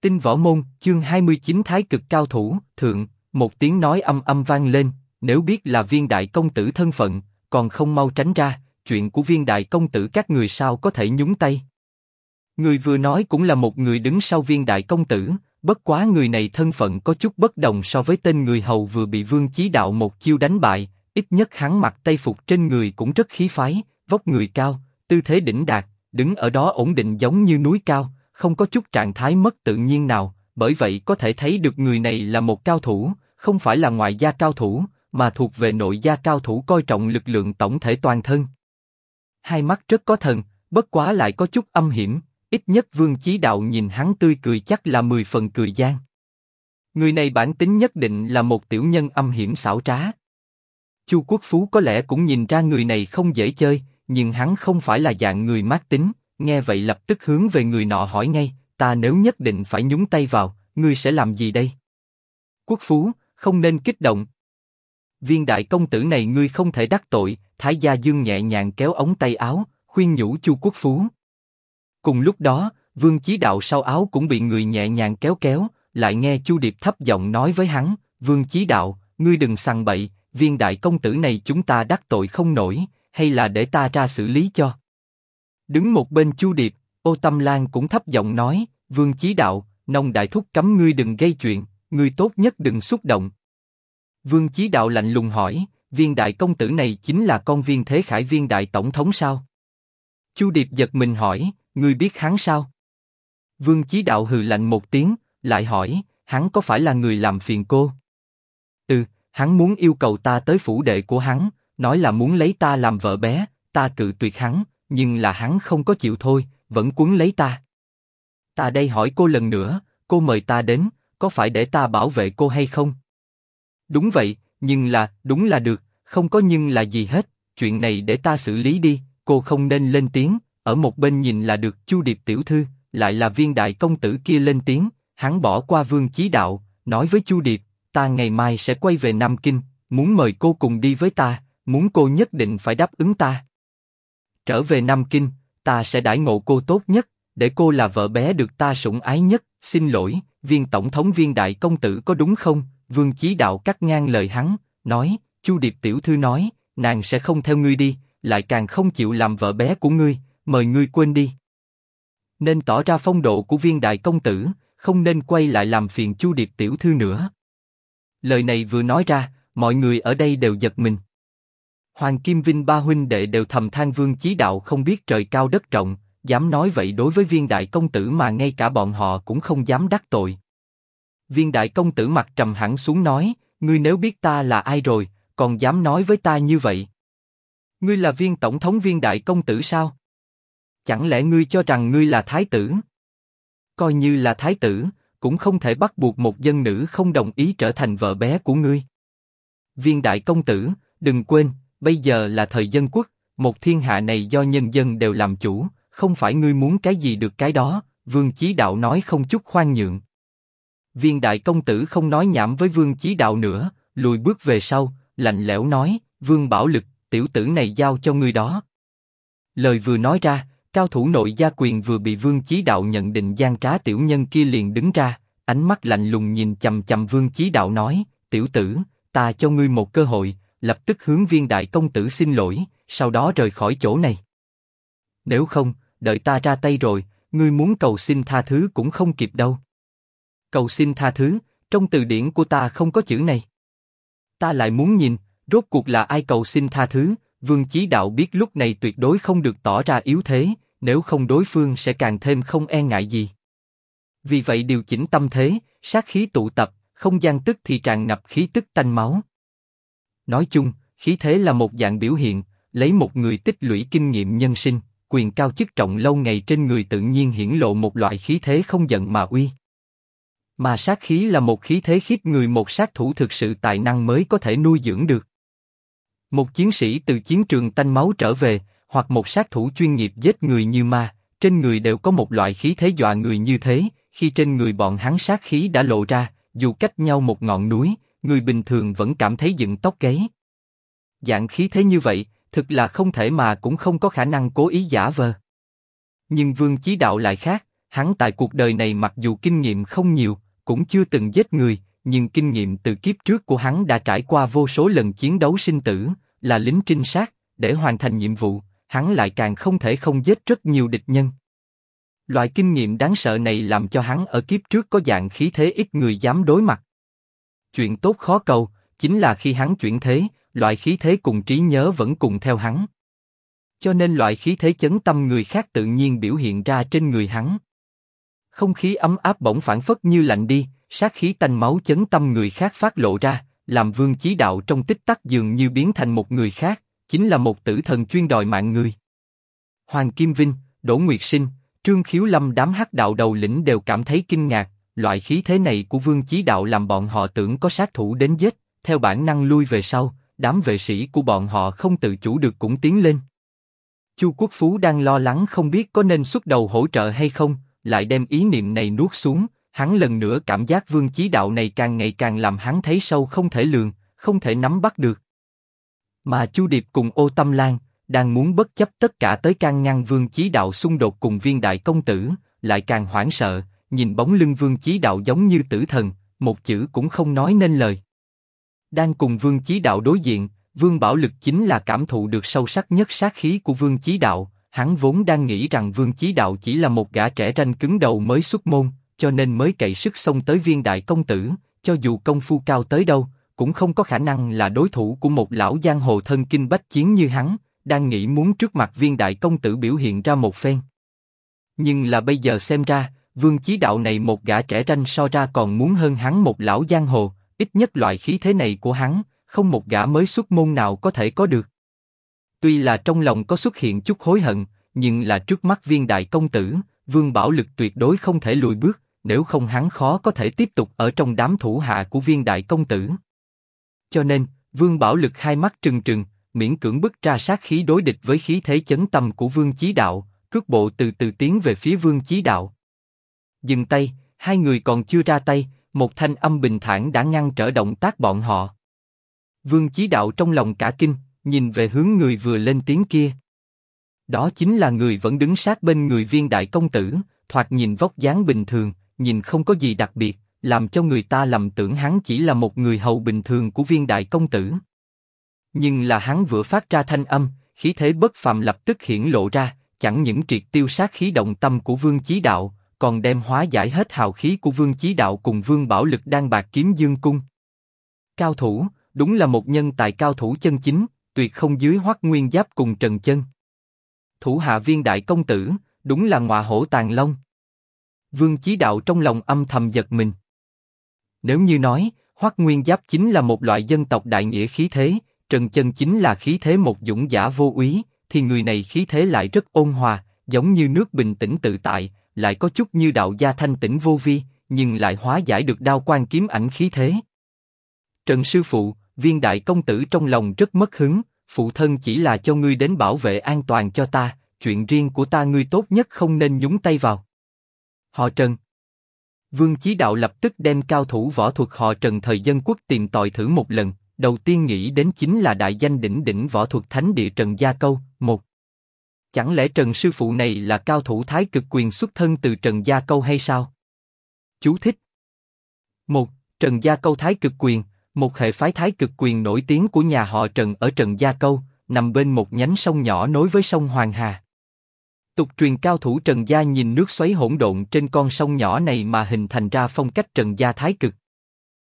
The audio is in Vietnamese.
Tinh Võ Môn, chương 29 Thái Cực Cao Thủ, thượng, một tiếng nói âm âm vang lên, nếu biết là Viên đại công tử thân phận, còn không mau tránh ra, chuyện của Viên đại công tử các người sao có thể nhúng tay. Người vừa nói cũng là một người đứng sau Viên đại công tử, bất quá người này thân phận có chút bất đồng so với tên người hầu vừa bị Vương Chí Đạo một chiêu đánh bại, ít nhất hắn mặc tây phục trên người cũng rất khí phái, vóc người cao, tư thế đỉnh đạt, đứng ở đó ổn định giống như núi cao, không có chút trạng thái mất tự nhiên nào, bởi vậy có thể thấy được người này là một cao thủ, không phải là ngoại gia cao thủ, mà thuộc về nội gia cao thủ coi trọng lực lượng tổng thể toàn thân. Hai mắt rất có thần, bất quá lại có chút âm hiểm, ít nhất Vương Chí Đạo nhìn hắn tươi cười chắc là 10 phần cười gian. Người này bản tính nhất định là một tiểu nhân âm hiểm xảo trá. Chu Quốc Phú có lẽ cũng nhìn ra người này không dễ chơi, nhưng hắn không phải là dạng người mát tính, nghe vậy lập tức hướng về người nọ hỏi ngay, ta nếu nhất định phải nhúng tay vào, ngươi sẽ làm gì đây? Quốc Phú, không nên kích động. Viên đại công tử này ngươi không thể đắc tội, Thái Gia Dương nhẹ nhàng kéo ống tay áo, khuyên nhủ Chu Quốc Phú. Cùng lúc đó, Vương Chí Đạo sau áo cũng bị người nhẹ nhàng kéo kéo, lại nghe Chu Điệp thấp giọng nói với hắn, Vương Chí Đạo, ngươi đừng sằng bậy, Viên đại công tử này chúng ta đắc tội không nổi, hay là để ta ra xử lý cho. Đứng một bên Chu Điệp, Ô Tâm Lan cũng thấp giọng nói, Vương Chí Đạo, Nông đại thúc cấm ngươi đừng gây chuyện, ngươi tốt nhất đừng xúc động. Vương Chí Đạo lạnh lùng hỏi, Viên đại công tử này chính là con Viên Thế Khải Viên đại tổng thống sao? Chu Điệp giật mình hỏi, ngươi biết hắn sao? Vương Chí Đạo hừ lạnh một tiếng, lại hỏi, hắn có phải là người làm phiền cô? Hắn muốn yêu cầu ta tới phủ đệ của hắn, nói là muốn lấy ta làm vợ bé, ta cự tuyệt hắn, nhưng là hắn không có chịu thôi, vẫn quấn lấy ta. Ta đây hỏi cô lần nữa, cô mời ta đến, có phải để ta bảo vệ cô hay không? Đúng vậy, đúng là được, không có nhưng là gì hết, chuyện này để ta xử lý đi, cô không nên lên tiếng, ở một bên nhìn là được. Chu Điệp tiểu thư, lại là Viên đại công tử kia lên tiếng, hắn bỏ qua Vương Chí Đạo, nói với Chu Điệp, ta ngày mai sẽ quay về Nam Kinh, muốn mời cô cùng đi với ta, muốn cô nhất định phải đáp ứng ta. Trở về Nam Kinh, ta sẽ đãi ngộ cô tốt nhất, để cô là vợ bé được ta sủng ái nhất. Xin lỗi, Viên tổng thống Viên đại công tử có đúng không? Vương Chí Đạo cắt ngang lời hắn, nói, Chu Điệp tiểu thư nói, nàng sẽ không theo ngươi đi, lại càng không chịu làm vợ bé của ngươi, mời ngươi quên đi. Nên tỏ ra phong độ của Viên đại công tử, không nên quay lại làm phiền Chu Điệp tiểu thư nữa. Lời này vừa nói ra, mọi người ở đây đều giật mình. Hoàng Kim Vinh ba huynh đệ đều thầm than Vương Chí Đạo không biết trời cao đất rộng, dám nói vậy đối với Viên đại công tử mà ngay cả bọn họ cũng không dám đắc tội. Viên đại công tử mặt trầm hẳn xuống nói, ngươi nếu biết ta là ai rồi, còn dám nói với ta như vậy? Ngươi là Viên tổng thống Viên đại công tử sao? Chẳng lẽ ngươi cho rằng ngươi là thái tử? Coi như là thái tử, cũng không thể bắt buộc một dân nữ không đồng ý trở thành vợ bé của ngươi. Viên đại công tử, đừng quên, bây giờ là thời dân quốc, một thiên hạ này do nhân dân đều làm chủ, không phải ngươi muốn cái gì được cái đó. Vương Chí Đạo nói không chút khoan nhượng. Viên đại công tử không nói nhảm với Vương Chí Đạo nữa, lùi bước về sau, lạnh lẽo nói, Vương Bảo Lực, tiểu tử này giao cho ngươi đó. Lời vừa nói ra, cao thủ nội gia quyền vừa bị Vương Chí Đạo nhận định gian trá tiểu nhân kia liền đứng ra, ánh mắt lạnh lùng nhìn chằm chằm Vương Chí Đạo nói, tiểu tử, ta cho ngươi một cơ hội, lập tức hướng Viên đại công tử xin lỗi, sau đó rời khỏi chỗ này. Nếu không, đợi ta ra tay rồi, ngươi muốn cầu xin tha thứ cũng không kịp đâu. Cầu xin tha thứ, trong từ điển của ta không có chữ này. Ta lại muốn nhìn, rốt cuộc là ai cầu xin tha thứ. Vương Chí Đạo biết lúc này tuyệt đối không được tỏ ra yếu thế, nếu không đối phương sẽ càng thêm không e ngại gì. Vì vậy điều chỉnh tâm thế, sát khí tụ tập, không gian tức thì tràn ngập khí tức tanh máu. Nói chung, khí thế là một dạng biểu hiện, lấy một người tích lũy kinh nghiệm nhân sinh, quyền cao chức trọng lâu ngày trên người tự nhiên hiển lộ một loại khí thế không giận mà uy. Mà sát khí là một khí thế khiếp người, một sát thủ thực sự tài năng mới có thể nuôi dưỡng được. Một chiến sĩ từ chiến trường tanh máu trở về, hoặc một sát thủ chuyên nghiệp giết người như ma, trên người đều có một loại khí thế dọa người như thế. Khi trên người bọn hắn sát khí đã lộ ra, dù cách nhau một ngọn núi, người bình thường vẫn cảm thấy dựng tóc gáy. Dạng khí thế như vậy, thực là không thể mà cũng không có khả năng cố ý giả vờ. Nhưng Vương Chí Đạo lại khác, Hắn tại cuộc đời này mặc dù kinh nghiệm không nhiều, cũng chưa từng giết người, nhưng kinh nghiệm từ kiếp trước của hắn đã trải qua vô số lần chiến đấu sinh tử, là lính trinh sát, để hoàn thành nhiệm vụ, hắn lại càng không thể không giết rất nhiều địch nhân. Loại kinh nghiệm đáng sợ này làm cho hắn ở kiếp trước có dạng khí thế ít người dám đối mặt. Chuyện tốt khó cầu, chính là khi hắn chuyển thế, loại khí thế cùng trí nhớ vẫn cùng theo hắn. Cho nên loại khí thế chấn tâm người khác tự nhiên biểu hiện ra trên người hắn. Không khí ấm áp bỗng phảng phất như lạnh đi, sát khí tanh máu chấn tâm người khác phát lộ ra, làm Vương Chí Đạo trong tích tắc dường như biến thành một người khác, chính là một tử thần chuyên đòi mạng người. Hoàng Kim Vinh, Đỗ Nguyệt Sinh, Trương Khiếu Lâm đám hắc đạo đầu lĩnh đều cảm thấy kinh ngạc, loại khí thế này của Vương Chí Đạo làm bọn họ tưởng có sát thủ đến giết, theo bản năng lui về sau, đám vệ sĩ của bọn họ không tự chủ được cũng tiến lên. Chu Quốc Phú đang lo lắng không biết có nên xuất đầu hỗ trợ hay không, lại đem ý niệm này nuốt xuống, hắn lần nữa cảm giác Vương Chí Đạo này càng ngày càng làm hắn thấy sâu không thể lường, không thể nắm bắt được. Mà Chu Điệp cùng Ô Tâm Lan đang muốn bất chấp tất cả tới can ngăn Vương Chí Đạo xung đột cùng Viên đại công tử, lại càng hoảng sợ, nhìn bóng lưng Vương Chí Đạo giống như tử thần, một chữ cũng không nói nên lời. Đang cùng Vương Chí Đạo đối diện, Vương Bảo Lực chính là cảm thụ được sâu sắc nhất sát khí của Vương Chí Đạo, hắn vốn đang nghĩ rằng Vương Chí Đạo chỉ là một gã trẻ ranh cứng đầu mới xuất môn, cho nên mới cậy sức xông tới Viên đại công tử, cho dù công phu cao tới đâu, cũng không có khả năng là đối thủ của một lão giang hồ thân kinh bách chiến như hắn, đang nghĩ muốn trước mặt Viên đại công tử biểu hiện ra một phen. Nhưng là bây giờ xem ra, Vương Chí Đạo này một gã trẻ ranh so ra còn muốn hơn hắn một lão giang hồ, ít nhất loại khí thế này của hắn, không một gã mới xuất môn nào có thể có được. Tuy là trong lòng có xuất hiện chút hối hận, nhưng là trước mắt Viên đại công tử, Vương Bảo Lực tuyệt đối không thể lùi bước, nếu không hắn khó có thể tiếp tục ở trong đám thủ hạ của Viên đại công tử. Cho nên, Vương Bảo Lực hai mắt trừng trừng, miễn cưỡng bức ra sát khí đối địch với khí thế chấn tâm của Vương Chí Đạo, cước bộ từ từ tiến về phía Vương Chí Đạo. Dừng tay, hai người còn chưa ra tay, một thanh âm bình thản đã ngăn trở động tác bọn họ. Vương Chí Đạo trong lòng cả kinh, nhìn về hướng người vừa lên tiếng kia. Đó chính là người vẫn đứng sát bên người Viên đại công tử, thoạt nhìn vóc dáng bình thường, nhìn không có gì đặc biệt, làm cho người ta lầm tưởng hắn chỉ là một người hầu bình thường của Viên đại công tử. Nhưng là hắn vừa phát ra thanh âm, khí thế bất phàm lập tức hiển lộ ra, chẳng những triệt tiêu sát khí động tâm của Vương Chí Đạo, còn đem hóa giải hết hào khí của Vương Chí Đạo cùng Vương Bảo Lực đang bạc kiếm dương cung. Cao thủ, đúng là một nhân tài cao thủ chân chính, tuyệt không dưới Hoắc Nguyên Giáp cùng Trần Chân. Thủ hạ Viên đại công tử, đúng là ngọa hổ tàng long. Vương Chí Đạo trong lòng âm thầm giật mình. Nếu như nói, Hoắc Nguyên Giáp chính là một loại dân tộc đại nghĩa khí thế, Trần Chân chính là khí thế một dũng giả vô úy, thì người này khí thế lại rất ôn hòa, giống như nước bình tĩnh tự tại, lại có chút như đạo gia thanh tĩnh vô vi, nhưng lại hóa giải được đao quan kiếm ảnh khí thế. Trần sư phụ, Viên đại công tử trong lòng rất mất hứng, phụ thân chỉ là cho ngươi đến bảo vệ an toàn cho ta, chuyện riêng của ta ngươi tốt nhất không nên nhúng tay vào. Họ Trần. Vương Chí Đạo lập tức đem cao thủ võ thuật họ Trần thời Dân Quốc tìm tòi thử một lần, đầu tiên nghĩ đến chính là đại danh đỉnh đỉnh võ thuật thánh địa Trần Gia Câu. Một, chẳng lẽ Trần sư phụ này là cao thủ Thái Cực Quyền xuất thân từ Trần Gia Câu hay sao? Chú thích. Một, Trần Gia Câu Thái Cực Quyền, một hệ phái Thái Cực Quyền nổi tiếng của nhà họ Trần ở Trần Gia Câu, nằm bên một nhánh sông nhỏ nối với sông Hoàng Hà. Tục truyền cao thủ Trần Gia nhìn nước xoáy hỗn độn trên con sông nhỏ này mà hình thành ra phong cách Trần Gia Thái Cực.